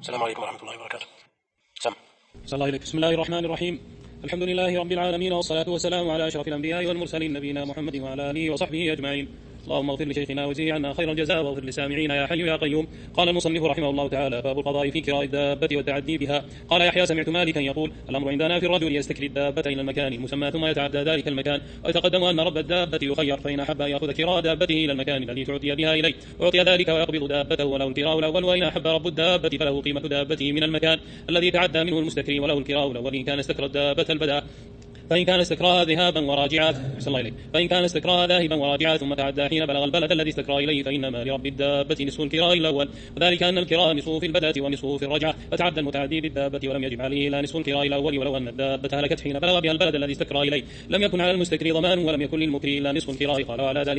السلام عليكم ورحمة الله وبركاته. سم. صلى الله عليك. بسم الله الرحمن الرحيم. الحمد لله رب العالمين، والصلاة والسلام على أشرف الأنبياء والمرسلين نبينا محمد وعلى آله وصحبه أجمعين. اللهم اغفر لشيخنا وزي عنا خير الجزاء، واغفر لسامعينا يا حي يا قيوم. قال المصنف رحمه الله تعالى: باب القضاء في كراء الدابة والتعدي بها. قال يحيى: سمعت مالكا يقول: الأمر عندنا في الرجل يستكري الدابة إلى المكان المسمى ثم يتعدى ذلك المكان، ويتقدم أن رب الدابة يخير، فإن أحب أن يأخذ كراء دابته إلى المكان الذي تعطي بها إليه أعطي ذلك ويقبض دابته وله الكراء الأول، وإن أحب رب الدابة فله قيمة دابته من المكان الذي تعدى منه المستكري وله الكراء الأول إن كان استكرى الدابة البدء. فإن كان استكراها ذهابا ذاهبا وراجعا ثم تعدى حين بلغ البلد الذي استكرى إليه، فإنما لرب الدابة نصف الكراء الأول، وذلك أن الكراء نصفه في البدء ونصفه في الرجعة، فتعدى المتعدي بالدابة ولم يجب عليه إلا نصف الكراء الأول، ولو أن الدابة هلكت حين بلغ بها البلد الذي استكرى إليه لم يكن على المستكري ضمان ولم يكن للمكري إلا نصف الكراء. قال: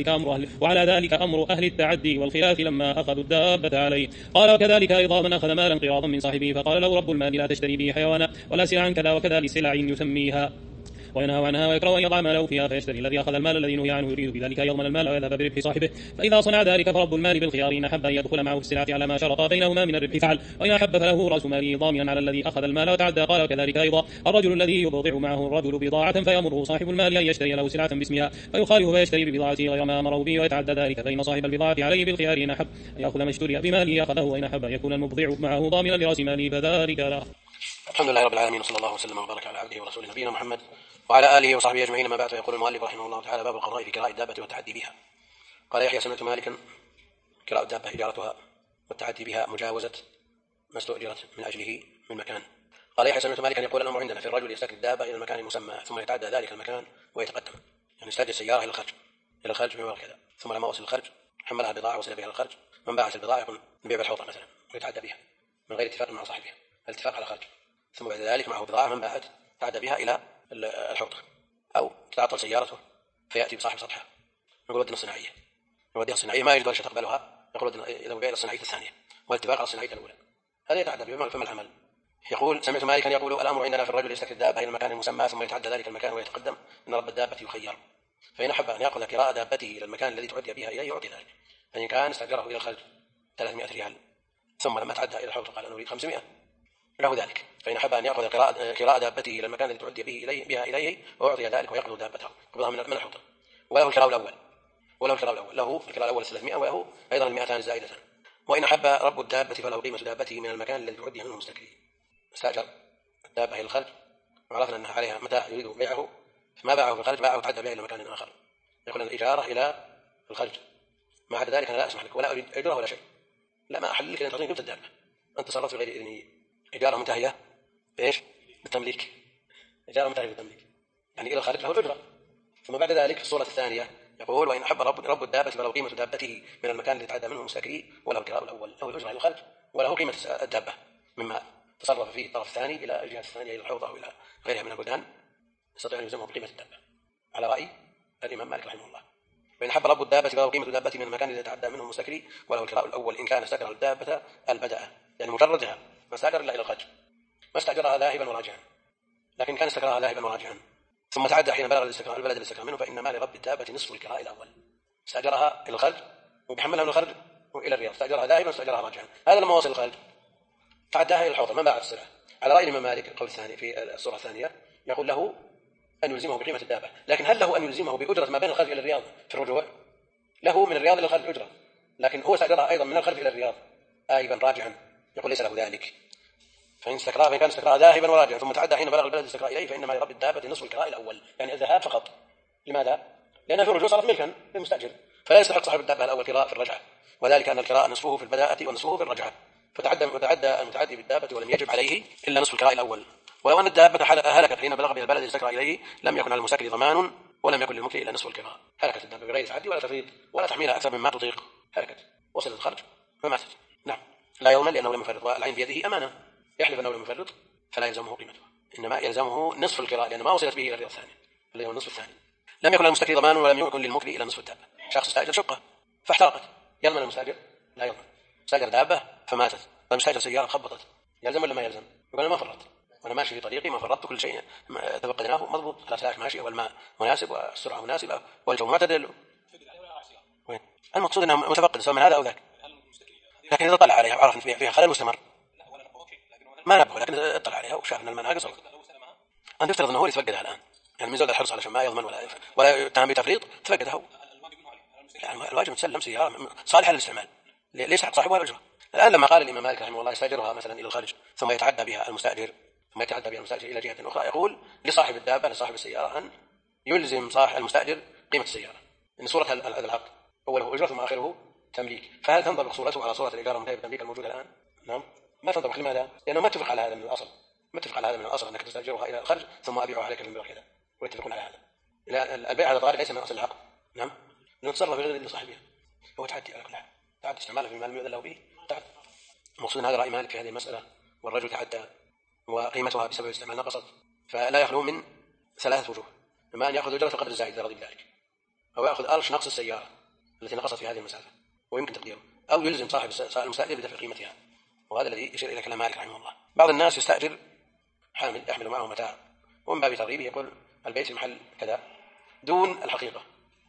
وعلى ذلك أمر أهل التعدي والخلاف لما أخذوا الدابة عليه. قال: وكذلك أيضا من أخذ مالا قراضا من صاحبه فقال له رب المال: لا تشتري به حيوانا ولا سلعا كذا وكذا لسلع يسميها، وينهى عنها ويكره أن يضع ماله فيها، فيشتري الذي أخذ المال الذي نهي عنه يريد بذلك يضمن المال ويذهب بربح صاحبه، فإذا صنع ذلك فرب المال بالخيار إن أحب أن يدخل معه في السلعة على ما شرط بينهما من الربح فعل، وإن أحب فله رأس ماله ضامنا على الذي أخذ المال وتعدى. قال: وكذلك أيضا الرجل الذي يبضع معه الرجل بضاعة فيأمره صاحب المال أن يشتري له سلعة باسمها فيخالف فيشتري ببضاعته غير ما أمره به ويتعدى ذلك، فإن صاحب البضاعة عليه بالخيار إن أحب أن يأخذ ما اشتري بماله أخذه، وإن أحب أن يكون المبضع معه ضامنا لرأس ماله فذلك له. الحمد لله رب العالمين، وصلى الله وسلم وبارك على عبده ورسوله نبينا محمد وعلى آله وصحبه أجمعين. ما بعد، يقول المؤلف رحمه الله تعالى: باب القضاء في كراء الدابة والتعدي بها. قال يحيى: سمعت مالكا: كراء الدابة إجارتها، والتعدي بها مجاوزة ما استؤجرت من أجله من مكان. قال يحيى: سمعت مالكا يقول: الأمر عندنا في الرجل يستكري الدابة إلى المكان المسمى ثم يتعدى ذلك المكان ويتقدم، يعني يستأجر سيارة إلى الخرج بمبلغ كذا، ثم لما وصل الخرج حملها بضاعة وصل بها إلى الخرج، من باعت البضاعة يكون نبيع بالحوطة مثلا ويتعدى بها من غير اتفاق مع صاحبها، الاتفاق على خرج، ثم بعد ذلك معه بضاعة من باعت تعدى بها إلى الحوطة، أو تتعطل سيارته فيأتي بصاحب سطحها يقول: ودنا الصناعية، يوديها الصناعية ما يجد ولا شيء تقبلها، يقول: إذا بقى إلى الصناعية الثانية، والاتفاق على الصناعية الأولى، هذا يتعدى بما فما العمل. يقول: سمعت مالكا يقول: الأمر عندنا في الرجل يستكري الدابة إلى المكان المسمى ثم يتعدى ذلك المكان ويتقدم إن رب الدابة يخير، فإن أحب أن يأخذ كراء دابته إلى المكان الذي تعدي بها إليه يعطي ذلك، فإن كان استأجره إلى الخرج 300 ريال ثم لما تعدى إلى الحوض قال: أنا أريد 500 له ذلك، فإن أحب أن يأخذ كراء دابته إلى المكان الذي تعدي بها إليه ويعطي ذلك ويقبض دابته قبضها من الحوض، وله الكراء الأول، له الكراء الأول 300 وله أيضا 200 زائدة. وإن أحب رب الدابة فله قيمة دابته من المكان الذي تعدي منه المستكري. استأجر الدابة إلى الخرج وعرفنا أنها عليها متاع يريد بيعه، فما باعه في الخرج باعه تعدى بها إلى مكان آخر، يقول الإجارة إلى الخرج، ما عدا ذلك أنا لا أسمح لك ولا أريد أجرة ولا شيء، لا ما أحل لك أن تعطيني قيمة الدابة، أنت تصرفت بغير إذني. إجارة منتهية بإيش؟ بالتمليك، إجارة منتهية بالتمليك، يعني إلى الخارج له الأجرة. ثم بعد ذلك في الصورة الثانية يقول: وإن أحب رب الدابة فله قيمة دابته من المكان الذي تعدى منه المستكري وله الكراء الأول، له الأجرة إلى الخارج وله قيمة الدابة مما تصرف فيه الطرف الثاني إلى الجهة الثانية إلى الحوضة أو إلى غيرها من البلدان، يستطيع أن يلزمه بقيمة الدابة على رأي الإمام مالك رحمه الله. وإن أحب رب الدابة فله قيمة دابته من المكان الذي تعدى منه المستكري وله الكراء الأول إن كان استأجر الدابة البدء، يعني مجردها ما استأجر إلا إلى الخرج، ما استأجرها ذاهبا وراجعا، لكن كان استأجرها ذاهبا وراجعا ثم تعدى حين بلغ البلد الذي استكرى منه، فإن مال رب الدابة نصف الكراء الأول. استأجرها إلى الخرج وبيحملها من الخرج وإلى الرياض، استأجرها ذاهبا واستأجرها راجعا، هذا لما وصل الخرج تعداها إلى الحوض ما باعت السلعة، على رأي الإمام مالك القول الثاني في الصورة الثانية يقول له أن يلزمه بقيمة الدابة، لكن هل له أن يلزمه بأجرة ما بين الخرج إلى الرياض في الرجوع؟ له من الرياض إلى الخرج أجرة، لكن هو استأجرها أيضا من الخرج إلى الرياض آيبا راجعا، يقول ليس له ذلك. فإن كان استكراها ذاهبا وراجعا ثم تعدى حين بلغ البلد استكرى إليه، فإنما لرب الدابة نصف الكراء الأول، يعني الذهاب فقط. لماذا؟ لأن في الرجوع صارت ملكا للمستأجر، فلا يستحق صاحب الدابة الأول كراء في الرجعة، وذلك أن الكراء نصفه في البداءة ونصفه في الرجعة، فتعدى المتعدي بالدابة ولم يجب عليه إلا نصف الكراء الأول. ولو أن الدابة هلكت حين بلغ بها البلد استكرى إليه لم يكن على المستكري ضمان ولم يكن للمكري إلا نصف الكراء. هلكت الدابة بغير تعدي ولا تفريط ولا تحميلها أكثر مما تطيق، هلكت وصلت الخرج فماتت، نعم لا يضمن لأنه لم يفرط، والعين بيده أمانة، يحلف أنه لم يفرط فلا يلزمه قيمته، إنما يلزمه نصف الكراء لأن ما وصلت به إلى الرياض الثاني الذي هو النصف الثاني. لم يكن المستكري ضمان ولم يكن للمكري إلا نصف الدابة. شخص استأجر شقة فاحترقت، يضمن المستأجر؟ لا يضمن. استأجر دابة فماتت، فمستأجر سيارة خبطت، يلزم ولا ما يلزم؟ يقول أنا ما فرطت، وأنا ماشي في طريقي ما فرطت، كل شيء تفقدناه مضبوط، الأسلاك ماشية والماء مناسب والسرعة مناسبة والجو معتدل. وين؟ المقصود أنه متفقد سواء من هذا أو ذاك، لكن إذا طلع عليها وعرف فيها خلل مستمر ما نبه، لكن اطلع عليها وشاف أن الماء ناقص. أن يفترض أنه هو اللي يتفقدها الآن، يعني من زود الحرص علشان ما يضمن ولا يتهم بتفريط تفقدها هو. يعني الواجب تسلم سيارة صالحة للاستعمال ليس حق صاحبها الأجرة. الآن لما قال الإمام مالك رحمه الله يستأجرها مثلا إلى الخارج ثم يتعدى بها المستأجر إلى جهة أخرى، يقول لصاحب الدابة لصاحب السيارة أن يلزم صاحب المستأجر قيمة السيارة، إن صورة هذا العقد أوله أجرة ثم آخره تمليك. فهل تنطبق صورته على صورة الإيجار المنتهية بالتمليك الموجودة الآن؟ نعم ما تنطبق. لماذا؟ لأنه ما اتفق على هذا من الأصل، ما اتفق على هذا من الأصل أنك تستأجرها إلى الخارج ثم أبيعها عليك بالمبلغ كذا، ويتفقون على هذا. البيع هذا طارئ ليس من أصل العقد. نعم لأنه تصرف بغير لصاحبها، هو تعدي على كل حال، تعدي استعماله في المال المؤذن له به تعدي. المقصود هذا رأي مالك في هذه المسألة، والرجل تعدى وقيمتها بسبب الاستعمال نقصت، فلا يخلو من ثلاثة وجوه: إما أن يأخذ أجرة القدر الزائد إذا رضي بذلك، أو يأخذ أرش نقص السيارة التي نقصت في هذه المسافة ويمكن تقديره، أو يلزم صاحب المستأجر بدفع قيمتها. وهذا الذي يشير إلى كلام مالك رحمه الله. بعض الناس يستأجر حامل يحمل معه متاع، ومن باب ترغيبه يقول البيت في محل كذا دون الحقيقة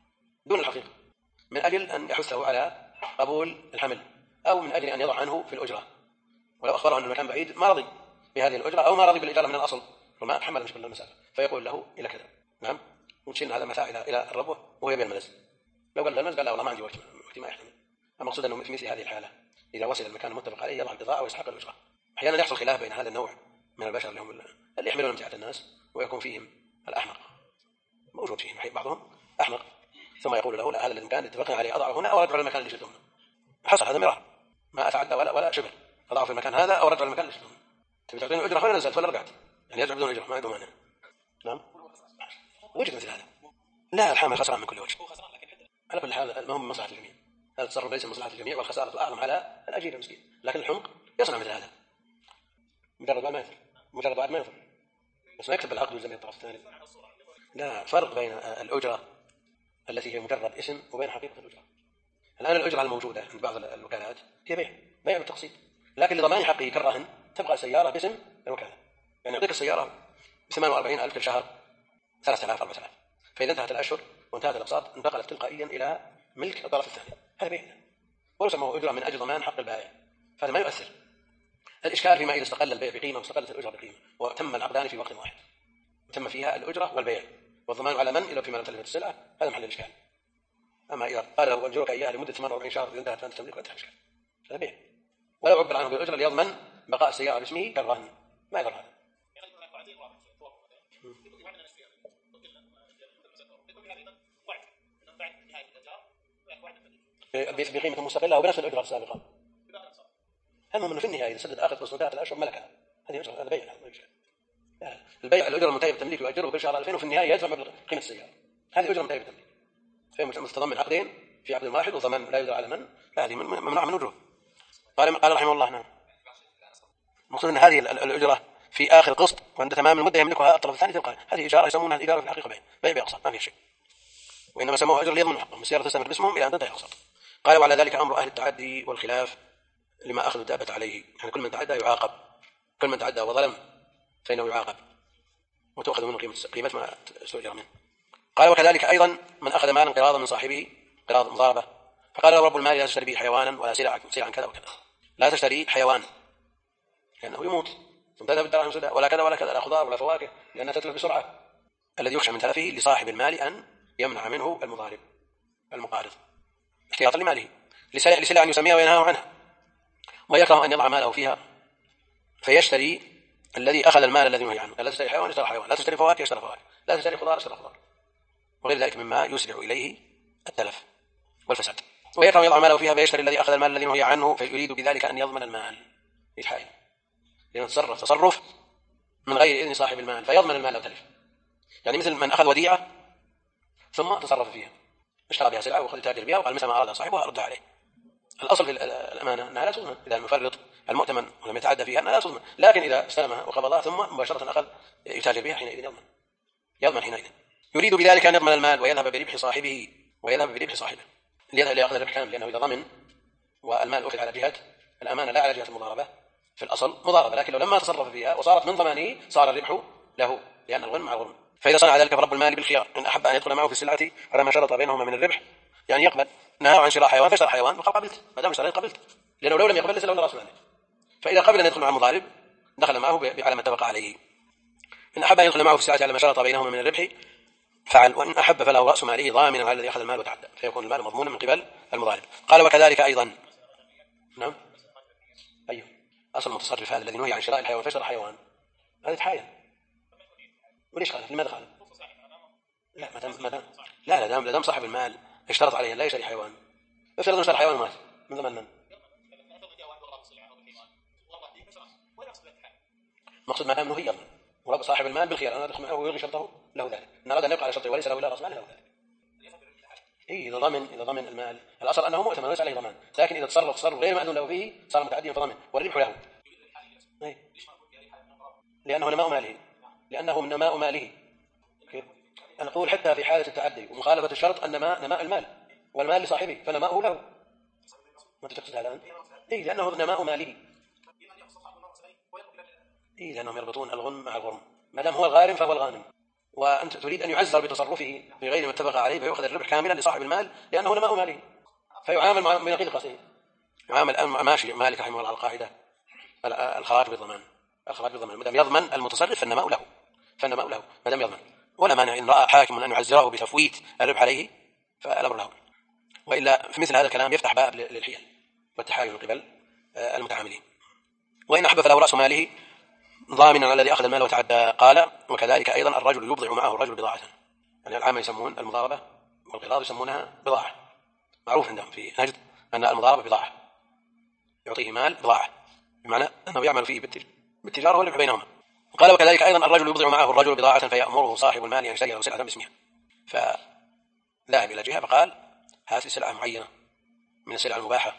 من أجل أن يحثه على قبول الحمل، أو من أجل أن يضع عنه في الأجرة، ولو أخبره أن المكان بعيد ما رضي بهذه الأجرة أو ما رضي بالإجارة من الأصل وما حمل مش المسافة، فيقول له إلى كذا. نعم وتشيل هذا المتاع إلى الربوة وهو يبيع المنزل. لو قال المنزل قال لا والله ما عندي وقت ما يحتمل. المقصود أنه في مثل هذه الحالة إذا وصل المكان المتفق عليه يضع البضاعة ويستحق الأجرة. أحيانا يحصل خلاف بين هذا النوع من البشر اللي يحملون امتعة الناس، ويكون فيهم الأحمق موجود فيهم بعضهم أحمق، ثم يقول له لا هذا المكان اتفقنا عليه أضعه هنا أو أرجع للمكان اللي شدونه. حصل هذا مرار، ما أتعدى ولا شبه، أضعه في المكان هذا أو أرجع للمكان اللي شدونه. تبي تعطيني أجرة ولا نزلت ولا رجعت؟ يعني يرجع بدون أجرة ما عنده مانع. نعم وجد مثل هذا. لا الحامل خسران من كل وجه. على كل حال المهم من مصلحة الجميع، هذا التصرف ليس من مصلحة الجميع، والخسارة الأعظم على الأجير المسكين. لكن الحمق يصنع مثل هذا مجرد بعد ما يثر بس ما يكتب العقد ويلزم الطرف الثاني. لا فرق بين الأجرة التي هي مجرد اسم وبين حقيقة الأجرة. الآن الأجرة الموجودة عند بعض الوكالات هي بيع بالتقسيط، لكن لضمان حقه كالرهن تبقى السيارة باسم الوكالة. يعني يعطيك السيارة ب48,000 في الشهر 3,000 4,000، فإذا انتهت الأشهر وانتهت الأقساط انتقلت تلقائيا إلى ملك الطرف الثاني. هذا بيع ويسمى أجرة من أجل ضمان حق البائع، فهذا ما يؤثر. الإشكال فيما إذا استقل البيع بقيمة واستقلت الأجرة بقيمة وتم العقدان في وقت واحد وتم فيها الأجرة والبيع والضمان على من إلا فيما لم تلفت السلعة، هذا محل الإشكال. أما إذا قال له أجرك إياها لمدة 48 شهر إذا انتهت فأنت تملك وانتهى الإشكال، هذا بيع. ولو عبر عنه بالأجرة ليضمن بقاء السيارة باسمه كالرهن ما يضر هذا. بقيمة مستقلة وبنفس الأجرة السابقة. المهم أنه في النهاية إذا سدد آخر وانتهت الأشهر ملكها، هذه أجرة، هذا بيع. البيع الأجرة المنتهية بالتمليك يؤجره كل شهر 2000 وفي النهاية يدفع مبلغ قيمة السيارة، هذه أجرة منتهية بالتمليك، فهي متضمن عقدين في عقد واحد وضمان لا يدل على من، هذه ممنوع من وجوه. قال رحمه الله نعم مقصود أن هذه الأجرة في آخر قسط وعند تمام المدة يملكها الطرف الثاني تلقائيا، هذه إجارة يسمونها الإجارة في الحقيقة بيع أقساط ما فيها شيء، وإنما سموها أجر ليضمن حقهم، السيارة تستمر باسمهم إلى أن تنتهي الأقساط. قال وعلى ذلك أمر أهل التعدي والخلاف لما أخذ الدابة عليه، يعني كل من تعدى يعاقب، كل من تعدى وظلم فإنه يعاقب وتأخذ منه قيمة ما استؤجر منه. قال وكذلك أيضا من أخذ مالا قراضا من صاحبه قراض مضاربة، فقال له رب المال لا تشتري به حيوانا ولا سلعا كذا وكذا، لا تشتري حيوان لأنه يموت ثم تذهب الدراهم سدى، ولا كذا ولا كذا، لا خضار ولا فواكه لأنها تتلف بسرعة، الذي يخشى من تلفه لصاحب المال أن يمنع منه المضارب المقارض احتياطا لماله لسلع أن يسميها وينهاه عنها، ويكره أن يضع ماله فيها فيشتري الذي أخذ المال الذي ينهي عنه. لا تشتري حيوان اشترى حيوان، لا تشتري فواكه اشترى فواكه، لا تشتري خضار اشترى خضار، وغير ذلك مما يسرع إليه التلف والفساد. ويكره يضع ماله فيها فيشتري الذي أخذ المال الذي ينهي عنه فيريد بذلك أن يضمن المال إجحاء، لأنه تصرف من غير إذن صاحب المال فيضمن المال لو تلف. يعني مثل من أخذ وديعة ثم تصرف فيها، اشترى بها سلعة وأخذ تاجر بها وقال متى ما أراد صاحبها أردها عليه. الأصل في الأمانة أنها لا تضمن، إذا المفرط المؤتمن ولم يتعدى فيها أنها لا تضمن، لكن إذا استلمها وقبضها ثم مباشرة أخذ يتاجر بها حينئذ يضمن حينئذ. يريد بذلك أن يضمن المال ويذهب بربح صاحبه ليأخذ الربح كامل، لأنه إذا ضمن والمال أخذ على جهة الأمانة لا على جهة المضاربة، في الأصل مضاربة، لكن لو لما تصرف فيها وصارت من ضمانه صار الربح له، لأن الغنم مع الغنم. فإذا صنع ذلك فرب المال بالخيار إن أحب أن يدخل معه في السلعة على ما شرط بينهما من الربح، يعني يقبل نهى عن شراء حيوان فاشترى حيوان وقال قبلت، ما دام اشتريت قبلت، لأنه لو لم يقبل ليس له رأس ماله. فإذا قبل أن يدخل مع المضارب دخل معه على ما اتفق عليه. إن أحب أن يدخل معه في الساعة على ما شرط بينهما من الربح فعل، وإن أحب فله رأس ماله ضامنا على الذي أخذ المال وتعدى، فيكون المال مضمونا من قبل المضارب. قال وكذلك أيضا. نعم. أيوه. أصل المتصرف هذا الذي نهي عن شراء الحيوان فاشترى حيوان، هذا يتحايل. وليش خالف؟ لماذا خالف؟ لا ما دام صاحب المال اشترط عليه لا يشتري حيوان. افترض اشترى حيوان مات من ضمن من؟ مقصود ما دام انه هي يضمن ورب صاحب المال بالخيار انا ادخل معه ويلغي شرطه له ذلك، ان اراد ان يبقى على شرطه وليس له الا راس مال له ذلك. اذا ضمن المال الاصل انه مؤتمن وليس عليه ضمان، لكن اذا تصرف غير مأذون له فيه صار متعديا فضمن والربح له. لانه نماء ماله. نقول حتى في حالة التعدي ومخالفة الشرط أن نماء المال والمال لصاحبه فنماؤه له. ما تقصد هذا أنت؟ لأنه نماء ماله. لأنهم يربطون الغنم مع الغرم، ما دام هو الغارم فهو الغانم، وأنت تريد أن يعزر بتصرفه بغير ما اتفق عليه فيأخذ الربح كاملا لصاحب المال لأنه نماء ماله، فيعامل من نقيض قصده. يعامل الآن ماشي مالك رحمه الله القاعدة الخراج بالضمان. ما دام يضمن المتصرف فالنماء له ما دام يضمن، ولا مانع إن رأى حاكم أن يعزره بتفويت الربح عليه فالأمر له، وإلا في مثل هذا الكلام يفتح باب للحيل والتحايل من قبل المتعاملين. وإن أحب فله رأس ماله ضامنا على الذي أخذ المال وتعدى. قال وكذلك أيضا الرجل يبضع معه الرجل بضاعة، يعني العامة يسمون المضاربة والقراض يسمونها بضاعة، معروف عندهم في نجد أن المضاربة بضاعة، يعطيه مال بضاعة بمعنى أنه يعمل فيه بالتجارة والربح بينهما. قال وكذلك أيضا الرجل يبضع معه الرجل بضاعة فيأمره صاحب المال أن يشتري له سلعة باسمها، فذهب إلى جهة فقال هذه سلعة معينة من السلع المباحة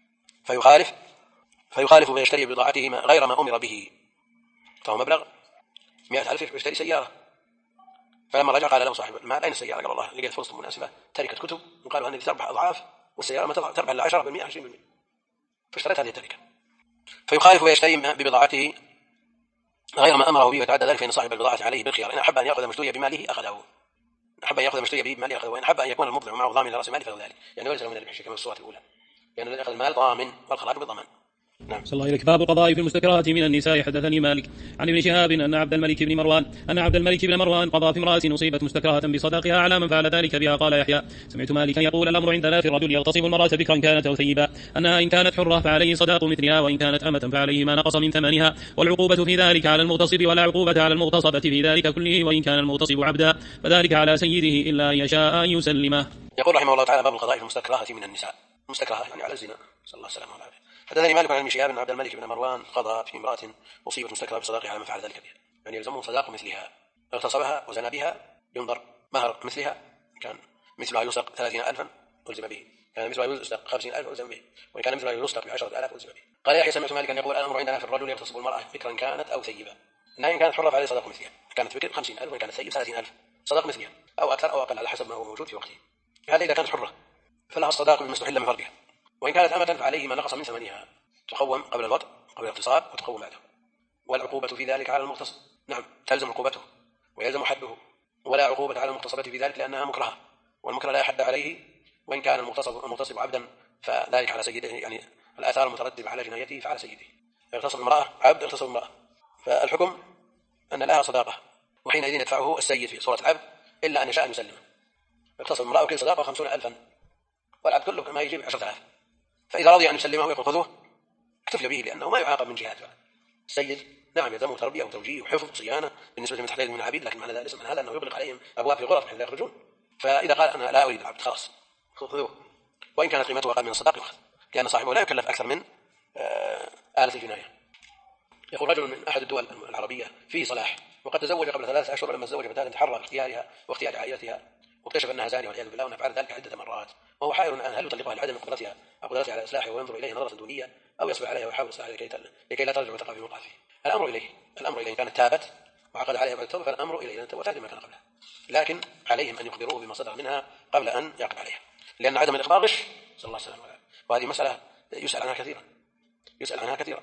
فيخالف ويشتري بضاعته غير ما أمر به، فهو مبلغ 100,000 يشتري سيارة. فلما رجع قال له صاحب المال أين السيارة؟ قال والله لقيت فرصة مناسبة تركة كتب وقالوا أنك تربح أضعاف والسيارة ما تربح إلا 10% 20%، فاشتريت هذه التركة. فيخالف ويشتري ببضاعته غير ما أمره به وتعدى ذلك، فإن صاحب البضاعة عليه بالخيار، إن أحب أن يأخذ مشتري بماله أخذه، وإن أحب أن يكون المبضع معه ضامن لرأس ماله فله ذلك، يعني وليس من الربح كما في الصورة الأولى، لأن الذي أخذ المال ضامن والخراج بالضمان. نعم. صلى الله عليك. باب القضاء في المستكرهات من النساء. حدثني مالك عن ابن شهاب أن عبد الملك بن مروان قضى في امرأة أصيبت مستكرهة بصداقها على من فعل ذلك بها. قال يحيى سمعت مالكا يقول الأمر عندنا في الرجل يغتصب المرأة بكرا كانت أو ثيبا، أنها إن كانت حرة فعليه صداق مثلها، وإن كانت أمة فعليه ما نقص من ثمنها، والعقوبة في ذلك على المغتصب ولا عقوبة على المغتصبة في ذلك كله، وإن كان المغتصب عبدا فذلك على سيده إلا أن يشاء أن يسلمه. يقول رحمه الله تعالى باب القضاء في المستكرهة من النساء، مستكرهة يعني على الزنا، صلى الله عليه وسلم. حدثني مالك عن ابن شهاب أن عبد الملك بن مروان قضى في امرأة أصيبت مستكرهة بصداقها على من فعل ذلك بها، يعني يلزمه صداق مثلها، اغتصبها وزنى بها ينظر مهر مثلها، كان مثلها يلصق 30,000 ألزم به، كان مثلها يلصق 50,000 ألزم به، وإن كان مثلها يلصق ب10,000 ألزم به. قال يحيى سمعت مالكا يقول الأمر عندنا في الرجل يغتصب المرأة بكرا كانت أو ثيبا، إنها إن كانت حرة فعليه صداق مثلها، كانت بكر 50,000 وإن كانت ثيب 30,000 صداق مثلها أو أكثر أو أقل على حسب ما هو موجود في وقته. هذا إذا كانت حرة فلها الصداق بما استحل من فرجها، وإن كانت أمة فعليه ما نقص من ثمنها، تقوم قبل الوطء قبل الاغتصاب وتقوم بعده، والعقوبة في ذلك على المغتصب، نعم تلزم عقوبته ويلزم حده، ولا عقوبة على المغتصبة في ذلك لأنها مكرهة، والمكره لا يحد عليه، وإن كان المغتصب عبدا فذلك على سيده، يعني الآثار المترتبة على جنايته فعلى سيده. اغتصب امرأة عبد اغتصب امرأة، فالحكم أن لها صداقة، وحينئذ يدفعه السيد في صورة العبد إلا أن يشاء أن يسلمه. اغتصب امرأة وكل صداقة 50,000 والعبد كله ما يجيب 10,000، فإذا رضي أن يسلمه يقول خذوه اكتفي به لأنه ما يعاقب من جهات السيد، نعم يلزمه تربية وتوجيه وحفظ وصيانة بالنسبة لمن تحتاج من العبيد، لكن معنى هذا أنه يغلق عليهم أبواب في غرف حتى لا يخرجون، فإذا قال أنا لا أريد العبد خلاص خذوه، وإن كانت قيمته أقل من الصداق يؤخذ، لأن صاحبه لا يكلف أكثر من آلة الجناية. يقول رجل من أحد الدول العربية فيه صلاح وقد تزوج قبل 3 أشهر، لما تزوج فتاة تحرى باختيارها واختيار عائلتها واكتشف أنها زانية والعياذ بالله، وأنها فعلت ذلك عدة مرات، وهو حائر الآن هل يطلقها لعدم قدرتها أو قدرتها على إصلاحها وينظر إليها نظرة دونية، أو يصبر عليها ويحاول إصلاحها لكي لا ترجع وتقع في موقعها. الأمر إليه إن كانت تابت وعقد عليها بعد التوبة فالأمر إليه أن تتوب ما كان قبلها، لكن عليهم أن يخبروه بما صدر منها قبل أن يعقد عليها، لأن عدم الإخبار غش، صلى الله عليه وسلم. وهذه مسألة يسأل عنها كثيرا،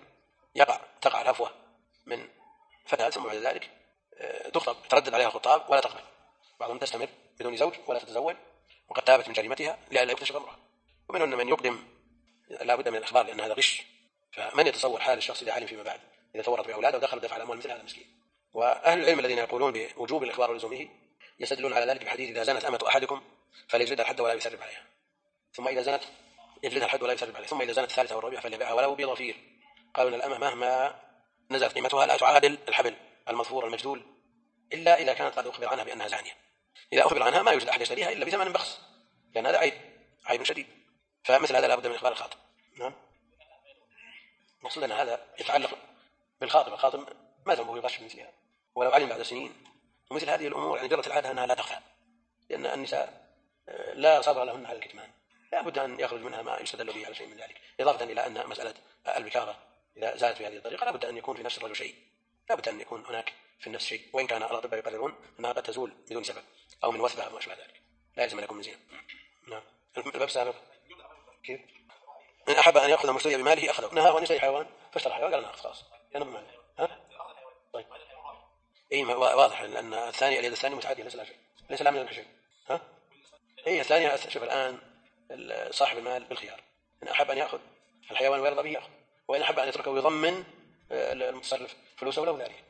تقع الهفوة من فتاة ثم بعد ذلك تخطب تردد عليها الخطاب ولا تقبل، بعضهم تستمر بدون زوج ولا تتزوج وقد تابت من جريمتها لئلا يكتشف أمرها، ومنهم من يقدم لا بد من الإخبار لأن هذا غش. فمن يتصور حال الشخص إذا علم فيما بعد إذا تورط بأولاده ودخل دفع الأموال مثل هذا المسكين. وأهل العلم الذين يقولون بوجوب الإخبار ولزومه يستدلون على ذلك بحديث إذا زنت أمة أحدكم فليجلدها الحد ولا يسرب عليها، ثم إذا زنت يجلدها الحد ولا يسرب عليها، ثم إذا زنت الثالثة والرابعة فليبيعها ولو بضفير. قالوا إن الأمة مهما نزلت قيمتها لا تعادل الحبل المظفور المجدول إلا إذا كانت قد أخبر عنها بأنها زانية. إذا أخبر عنها ما يوجد أحد يشتريها إلا بثمن بخس، لأن هذا عيب شديد، فمثل هذا لا بد من إخبار الخاطب. نعم. مقصود أن هذا يتعلق بالخاطب، الخاطب ما ذنبه يغش مثلها ولو علم بعد سنين. ومثل هذه الأمور يعني جرت العادة أنها لا تخفى، لأن النساء لا صبر لهن على الكتمان، لا بد أن يخرج منها ما يستدل به على شيء من ذلك، إضافة إلى أن مسألة البكارة إذا زالت بهذه الطريقة لا بد أن يكون في نفس الرجل شيء، لا بد أن يكون هناك في النفس شيء، وإن كان الأطباء يقررون أنها قد تزول بدون سبب أو من وثبة أو ما أشبه ذلك، لا يلزم أن يكون من زنا. نعم. الباب السابق كيف؟ من أحب أن يأخذ المشتري بماله أخذه، نهى عن يشتري حيوان فاشترى حيوان قال نأخذ خلاص أنا بماله. ها؟ طيب. إيه واضح لأن الثاني اليد الثاني متعدية ليس لا من شيء. ها؟ هي الثانية شوف الآن صاحب المال بالخيار، إن أحب أن يأخذ الحيوان ويرضى به يأخذ، وإن أحب أن يتركه ويضمن المتصرف فلوسه له ذلك.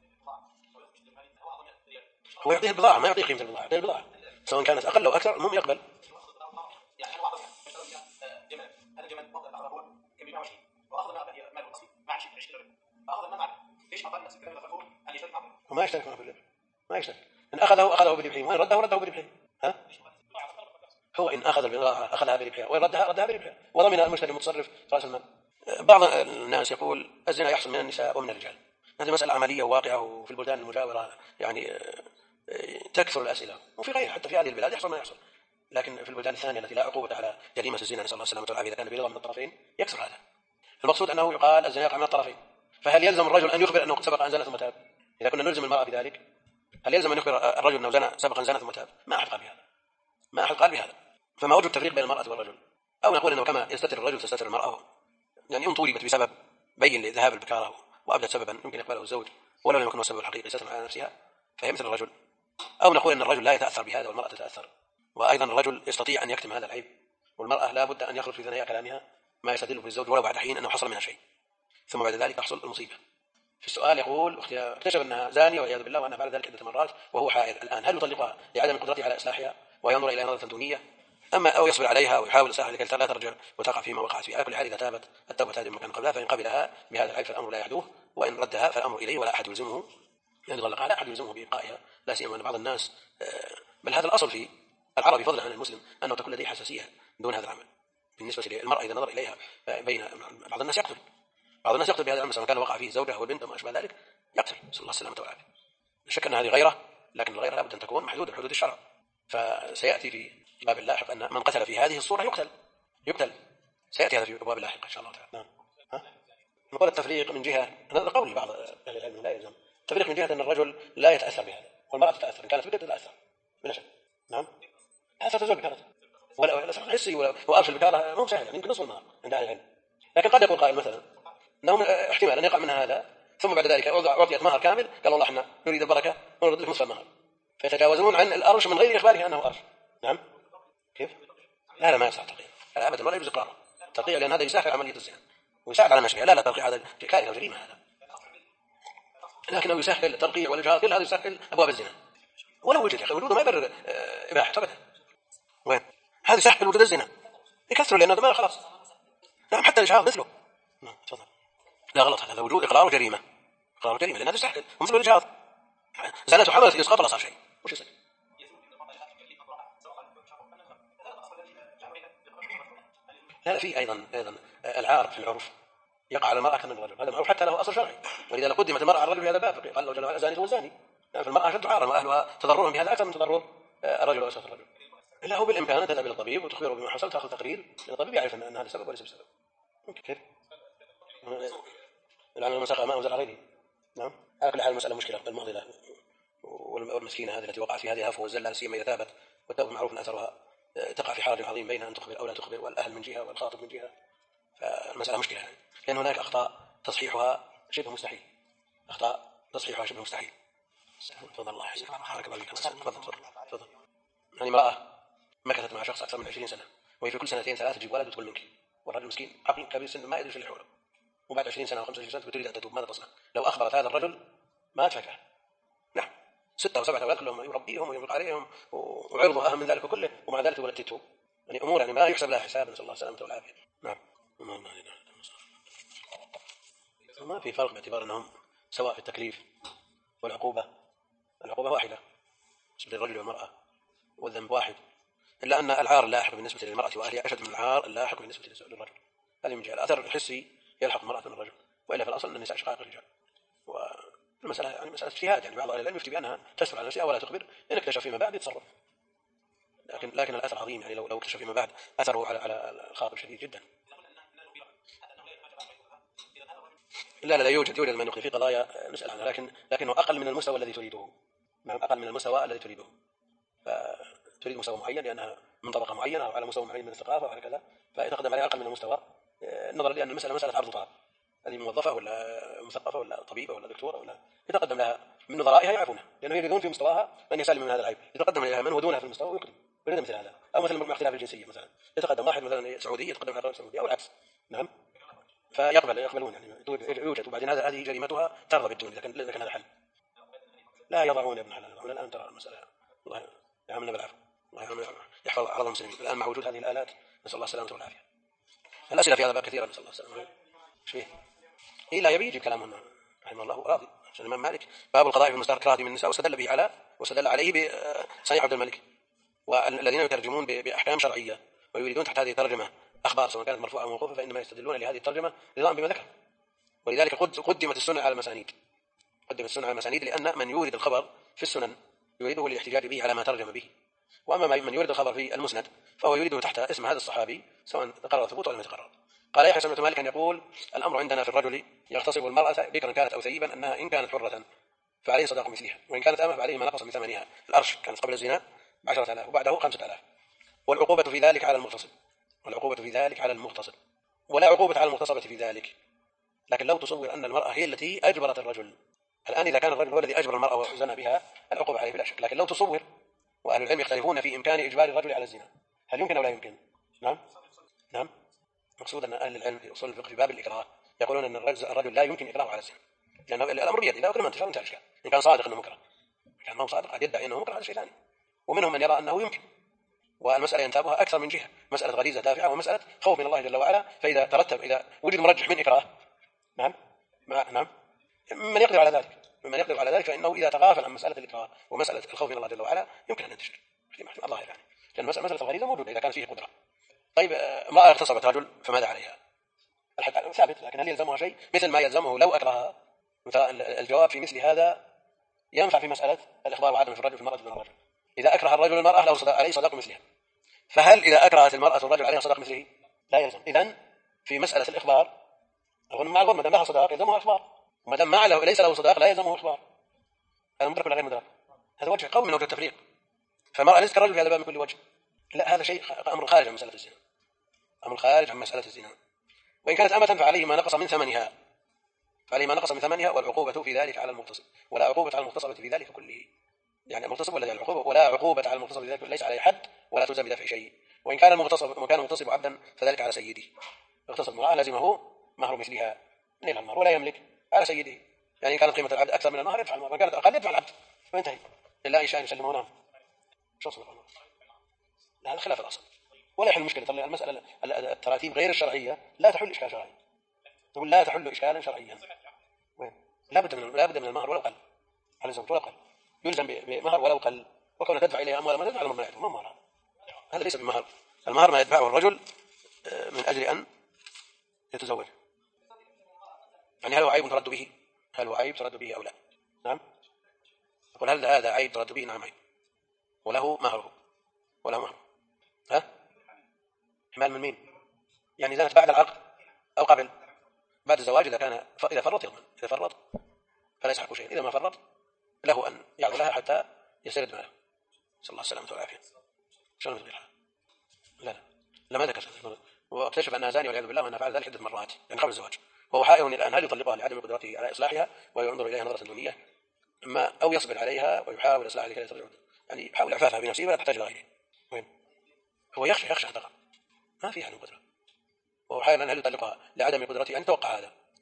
هو يعطيه البضاعة ما يعطيه قيمة البضاعة، يعطيه البضاعة سواء كانت أقل أو أكثر المهم يقبل. وما يشترك معه في الربح، ما يشترك. إن أخذه بربحه وإن رده بربحه. ها؟ هو إن أخذ البضاعة أخذها بربحها وإن ردها بربحها وضمن المشتري المتصرف رأس المال. بعض الناس يقول الزنا يحصل من النساء ومن الرجال، هذه مسألة عملية وواقعة، وفي البلدان المجاورة يعني تكثر الأسئلة، وفي غيرها حتى في هذه البلاد يحصل ما يحصل، لكن في البلدان الثانية التي لا عقوبة على جريمة الزنا نسأل الله السلامة والعافية إذا كان برضا من الطرفين يكثر هذا. المقصود أنه يقال الزنا يقع من الطرفين، فهل يلزم الرجل أن يخبر أنه سبق أن زنى ثم تاب؟ إذا كنا نلزم المرأة بذلك هل يلزم أن يخبر الرجل أنه زنى سبق أن زنى ثم تاب؟ ما أحد قال بهذا. فما وجه التفريق بين المرأة والرجل؟ أو نقول أنه كما يستتر الرجل تستتر المرأة، يعني إن طولبت بسبب بين لذهاب البكارة وأبدت سببا يمكن يقبله الزوج ولو لم يكن هو السبب الحقيقي ستر على نفسها فهي مثل الرجل. أو نقول أن الرجل لا يتأثر بهذا والمرأة تتأثر، وأيضا الرجل يستطيع أن يكتم هذا العيب، والمرأة لا بد أن يخرج في ثنايا كلامها ما يستدل في الزوج ولو بعد حين أنه حصل منها شيء، ثم بعد ذلك تحصل المصيبة. في السؤال يقول اكتشف أنها زانية والعياذ بالله وأنها فعل ذلك عدة مرات وهو حائض الآن، هل يطلقها لعدم قدرته على إصلاحها وينظر إلى نظرة دونية أو يصبر عليها ويحاول إصلاحها لكي لا ترجع وتقع فيما وقعت فيه؟ على كل حال إذا تابت التوبة هذه مكان قبلها فإن قبلها بهذا العيب فالأمر لا يعدوه، وإن ردها فالأمر إليه ولا أحد يلزمه، يعني طلقها لا أحد يلزمه بإبقائها، لا سيما أن بعض الناس بل هذا الأصل في العربي فضلا عن المسلم أنه تكون لديه حساسية دون هذا العمل بالنسبة للمرأة إذا نظر إليها. بين بعض الناس يقتل بهذا العمل سواء كان وقع فيه زوجها والبنت وما أشبه ذلك يقتل، صلى الله السلامة والعافية. لا شك أن هذه غيرة، لكن الغيرة لابد أن تكون محدودة بحدود الشرع، فسيأتي في باب اللاحق أن من قتل في هذه الصورة يقتل سيأتي هذا في أبواب اللاحقة إن شاء الله تعالى. نعم. نقول التفريق من جهة، هذا قول بعض أهل العلم لا يلزم التفريق من جهة أن الرجل لا يتأثر بهذا والمرأة تتأثر، إن كانت بدأت تتأثر بلا شك. نعم. هذا تزول بكارته ولا حسي وأرش البكارة مو سهل، يمكن نصف النهار عند أهل العلم، لكن قد يقول قائل مثلا أنه احتمال أن يقع منها هذا ثم بعد ذلك أعطيت مهر كامل قال والله احنا نريد البركة ونرد لك نصف المهر، فيتجاوزون عن الأرش من غير إخباره أنه أرش. نعم. كيف؟ لا ما يصح تقييم أبدا ولا يجوز إقراره تقييم، لأن هذا يسهل عملية الزنا ويساعد على نشرها. لا ترقيع هذا كائن جريمة هذا، لكنه يسهل الترقيع والإجهاض كل هذا يسهل أبواب الزنا ولو وجد، يا أخي وجوده ما يبرر إباحة أبدا. وين هذا يسهل وجود الزنا يكثر لأنه ما خلاص. نعم حتى الإجهاض مثله. نعم تفضل. لا غلط، هذا وجود إقرار جريمة لأن هذا يسهل ومثل الإجهاض زنته حملت يسقط ولا صار شيء وش يصير؟ لا في أيضا العار في العرف يقع على المرأة كمن الرجل، هذا معروف حتى له أصل شرعي، ولذا قدمت المرأة على الرجل في هذا الباب قال له جل وعلا زاني والزاني، فالمرأة أشد عارا وأهلها تضررهم بهذا أكثر من تضرر الرجل وأسرة الرجل. إلا هو بالإمكان أن تذهب إلى الطبيب وتخبره بما حصل تأخذ تقرير، لأن الطبيب يعرف أن هذا السبب وليس بسبب. كيف؟ العمل من سقى ماء وزرع غيره. نعم. على كل حال المسألة مشكلة المعضلة والمسكينة هذه التي وقع في هذه هفوة والزلة سيما إذا ثابت، والتوبة معروف أن أثرها تقع في حرج عظيم بين أن تخبر أو لا تخبر، والأهل من جهة والخاطب من جهة، فالمسألة مشكلة يعني. لأن هناك أخطاء تصحيحها شبه مستحيل. تفضل الله يحسن حركة بالك. تفضل. يعني امرأة مكثت مع شخص أكثر من 20 سنة وهي في كل 2 3 تجيب ولد وتقول منك، والرجل مسكين عقل كبير سن ما يدري ايش اللي حوله، وبعد 20 سنة أو 25 سنة تريد أن تتوب، ماذا تصنع؟ لو أخبرت هذا الرجل ما تفكر. نعم، 6 أو 7 أولاد كلهم يربيهم وينفق عليهم وعرضوا أهم من ذلك كله، ومع ذلك ولد تتوب. يعني أمور يعني ما يحسب لها حساب، نسأل الله السلامة والعافية. نعم. ما في فرق باعتبار أنهم سواء في التكليف والعقوبة. العقوبة واحدة بالنسبة للرجل والمرأة، والذنب واحد، إلا أن العار اللاحق بالنسبة للمرأة وأهلها أشد من العار اللاحق بالنسبة للرجل. هذه من جهة. الأثر الحسي يلحق المرأة من الرجل، وإلا في الأصل أن النساء شقائق الرجال. والمسألة يعني مسألة اجتهاد، يعني بعض أهل العلم يفتي بأنها تستر على نفسها ولا تخبر، إن اكتشف فيما بعد يتصرف. لكن الأثر عظيم، يعني لو اكتشف فيما بعد أثره على الخاطب شديد جدا. لا يوجد من يخطئ في قضايا نسأل عنها، لكنه أقل من المستوى الذي تريده. نعم، أقل من المستوى الذي تريده. فتريد مستوى معين لأنها من طبقة معينة أو على مستوى معين من الثقافة وعلى كذا، فيتقدم عليها أقل من المستوى، نظرا لأن المسألة مسألة عرض طلب. هذه موظفة ولا مثقفة ولا طبيبة ولا دكتورة ولا، يتقدم لها من نظرائها يعرفونها، لأنه يريدون في مستواها من يسلم من هذا العيب. يتقدم إليها من هو دونها في المستوى ويقدم، يريد مثل هذا. أو مثل مع اختلاف الجنسية، مثلا يتقدم واحد مثلا سعودي يتقدم على رجل سعودي أو العكس. نعم، يقبلون، يعني يوجد. وبعدين هذه جريمتها ترضى بالدون، لكن هذا حل. لا يضعون يا ابن حلال. الآن ترى المسألة، الله يعاملنا بالعفو، الله يحفظ أعراض المسلمين. الآن مع وجود هذه الآلات نسأل الله السلامة والعافية. الأسئلة في هذا باب كثيرة، نسأل الله السلامة. ايش فيه؟ لا يبي يجيب كلامهن رحمه الله راضي. عشان الإمام مالك باب القضاء في مستحق كراهة من النساء، واستدل عليه بصنيع عبد الملك. والذين يترجمون بأحكام شرعية ويريدون تحت هذه الترجمة أخبار سواء كانت مرفوعة أو موقوفة، فإنما يستدلون لهذه الترجمة رضاً بما ذكر. ولذلك قدمت السنة على المسانيد. قدمت السنة على المسانيد لأن من يورد الخبر في السنن يريده للاحتجاج به على ما ترجم به، وأما من يورد الخبر في المسند فهو يريده تحت اسم هذا الصحابي سواء قرر ثبوت ولا ما تقرر. قال يحيى سمعت مالكا يقول: الأمر عندنا في الرجل يغتصب المرأة بكرا كانت أو ثيبا أنها إن كانت حرة فعليه صداق مثلها، وإن كانت أمة فعليه ما نقص من ثمنها. الأرش كانت قبل الزنا 10,000 وبعده 5,000. والعقوبة في ذلك على المغتصب، ولا عقوبة على المغتصبة في ذلك. لكن لو تصور أن المرأة هي التي أجبرت الرجل، الآن إذا كان الرجل هو الذي أجبر المرأة وزنى بها العقوبة عليه بلا شك. لكن لو تصور، وأهل العلم يختلفون في إمكان إجبار الرجل على الزنا، هل يمكن أو لا يمكن؟ نعم. مقصود أن أهل العلم في أصول الفقه في باب الإكراه يقولون أن الرجل لا يمكن إكراهه على الزنا، لأن الأمر بيده. إذا أكرم انتهى الإشكال. إن كان صادق أنه مكره، كان ما هو صادق قد يدعي أنه مكره، هذا شيء ثاني. ومنهم من يرى أنه يمكن، والمسألة ينتابها أكثر من جهة: مسألة غريزة دافعة، ومسألة خوف من الله جل وعلا. إذا وجد مرجح من إكراه، نعم، من يقدر على ذلك فإنه إذا تغافل عن مسألة الإكراه ومسألة الخوف من الله جل وعلا يمكن أن ينتشر الله يعني، لأن مسألة الغريزة موجودة إذا كان فيه قدرة. طيب، امرأة اغتصبت رجل فماذا عليها؟ الحد ثابت، لكن هل يلزمها شيء مثل ما يلزمه لو أكرهها؟ الجواب في مثل هذا ينفع في مسألة الإخبار وعدم في الرجل في المرأة دون الرجل. إذا أكره الرجل المرأة له عليه صداق مثلها، فهل إذا أكرهت المرأة الرجل عليها صداق مثله؟ لا يلزم. إذن في مسألة الإخبار مع الغرب، ما دام لها صداق يلزمه إخبار، وما دام ليس له صداق لا يلزمه إخبار. هذا مدرك ولا غير مدرك؟ هذا وجه قوي من وجه التفريق. فالمرأة ليست كالرجل في هذا الباب من كل وجه. لا، هذا شيء أمر خارج عن مسألة الزنا. وإن كانت أمة فعليه ما نقص من ثمنها، والعقوبة في ذلك على المغتصب، ولا عقوبة على المغتصبة في ذلك كله. يعني المغتصب ولا العقوبة، ولا عقوبة على المغتصب في ذلك ليس عليه حد ولا تلزم بدفع شيء. وإن كان المغتصب عبدا فذلك على سيده. اغتصب امرأة لازمه مهر مثلها نيل المهر ولا يملك على سيده. يعني إن كانت قيمة العبد أكثر من المهر يدفع المهر، وإن كانت أقل يدفع العبد، وينتهي. إلا إن شاء يسلمه. نعم. شو صدق الله؟ هذا خلاف الأصل ولا يحل المشكلة. طبعا المسألة التراتيب غير الشرعية لا تحل إشكال شرعي. تقول لا تحل إشكالا شرعيا. لا بد من المهر ولو قل على الزوج، ولا قل يلزم بمهر ولو قل. وكون تدفع إليها أموال ما تدفع الأمر ما يدفع مهر، هذا ليس بمهر. المهر ما يدفعه الرجل من أجل أن يتزوج. يعني هل هو عيب ترد به أو لا؟ نعم. يقول هل هذا عيب ترد به؟ نعم عيب، وله مهره. حمال من مين؟ يعني زنت بعد العقد أو قبل؟ بعد الزواج إذا فرط يضمن. إذا فرط فليس حقه شيء. إذا ما فرط له أن يعود لها حتى يسترد ماله. صلى الله السلامة والعافية. شلون يصبرها؟ لا لما ذكر، واكتشف أنها زانية والعياذ بالله، وأنها فعل ذلك عدة مرات يعني قبل الزواج، وهو حائر الآن هل يطلقها لعدم قدرته على إصلاحها وينظر إليها نظرة دونية، أو يصبر عليها ويحاول إصلاحها لكي ترجع، يعني يحاول إعفافها بنفسه ولا تحتاج إلى غيره. هو يخشى أن تقع، ما فيها من قدرة، وهو حائر هل يطلقها لعدم قدرته أن يتوقع هذا،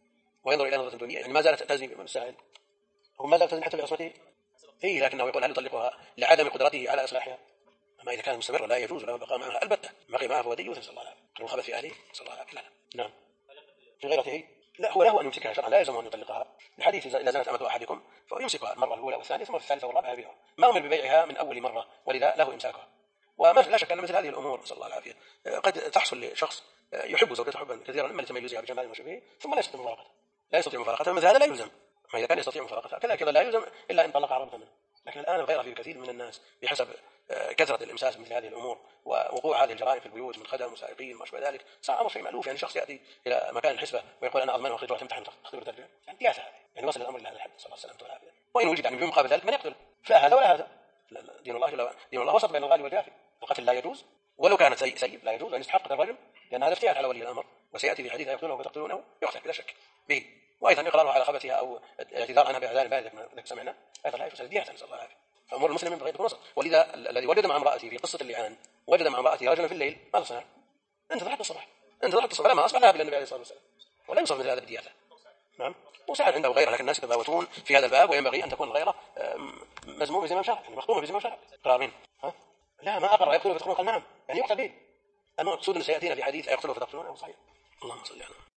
وينظر إلى نظرة دنيا، يعني ما زالت تزني بالسائل، هو ما زال تزني حتى بعصمته، إيه، لكنه يقول هل يطلقها لعدم قدرته على إصلاحها؟ أما إذا كان مستمر لا يجوز له البقاء معها البتة، بقي معها فهو ديوث، نسأل الله العافية، الخبث في أهله، نسأل الله العافية. نعم. في غيرته لا، هو له أن يمسكها شرعا، لا يلزم أن يطلقها، لحديث إذا زنت أمة أحدكم فهو يمسكها المرة الأولى والثانية ثم في الثالثة والرابعة يبيعها، ما أمر ببيعها من أول مرة، ولذا له إمساكها. وما لا شك أن مثل هذه الأمور نسأل الله العافية قد تحصل لشخص يحب زوجته حبا كثيرا إما لتميزها بجمال وشبهه ثم لا يستطيع مفارقتها، لا يستطيع مفارقتها، مثل هذا لا يلزم، ما إذا كان يستطيع مفارقتها كذلك لا يلزم إلا إن طلقها رغبة منه. لكن الآن الغيرة في كثير من الناس بحسب كثرة الإمساس مثل هذه الأمور ووقوع هذه الجرائم في البيوت من خدم وسائقين وما شابه ذلك، صار أمر شيء مألوف. يعني شخص يأتي إلى مكان الحسبة ويقول أنا أضمن وأخرجها تمتحن تختبر ترجع، يعني دياثة، يعني وصل الأمر إلى هذا الحد، صلى الله عليه وسلم. وإن وجد يعني بمقابل ذلك من يقتل، فلا هذا ولا هذا، دين الله وسط بين الغالي والجافي، القتل لا يجوز ولو كانت سيء لا يجوز، وأن يستحق الرجل لأن هذا افتيات على ولي الأمر، وسيأتي في حديث يقتلونه فتقتلونه يقتل بلا شك به، وأيضا إقرارها على خبثها أو الاعتذار عنها بإعلان بالغ سمعنا أيضا لا يجوز، دياثة، نسأل الله العافية. فأمور المسلم بغير وسط. ولذا الذي وجد مع امرأته في قصة اللعان وجد مع امرأته رجلا في الليل، ماذا صنع؟ انتظر حتى الصباح، لما أصبح ذهب إلى النبي عليه الصلاة والسلام، ولا يوصف مثل هذا بالدياثة. نعم. وسأل عنده غيره، لكن الناس يتفاوتون في هذا الباب، وينبغي أن تكون الغيرة مزمومة بزمام شرع، يعني مخطومة بزمام شرع. قرارين لا ما أقر يقتله فتقتلون، قال نعم، يعني يقتل به. المقصود أن سيأتينا في حديث يقتله فتقتلونه صحيح. اللهم صل على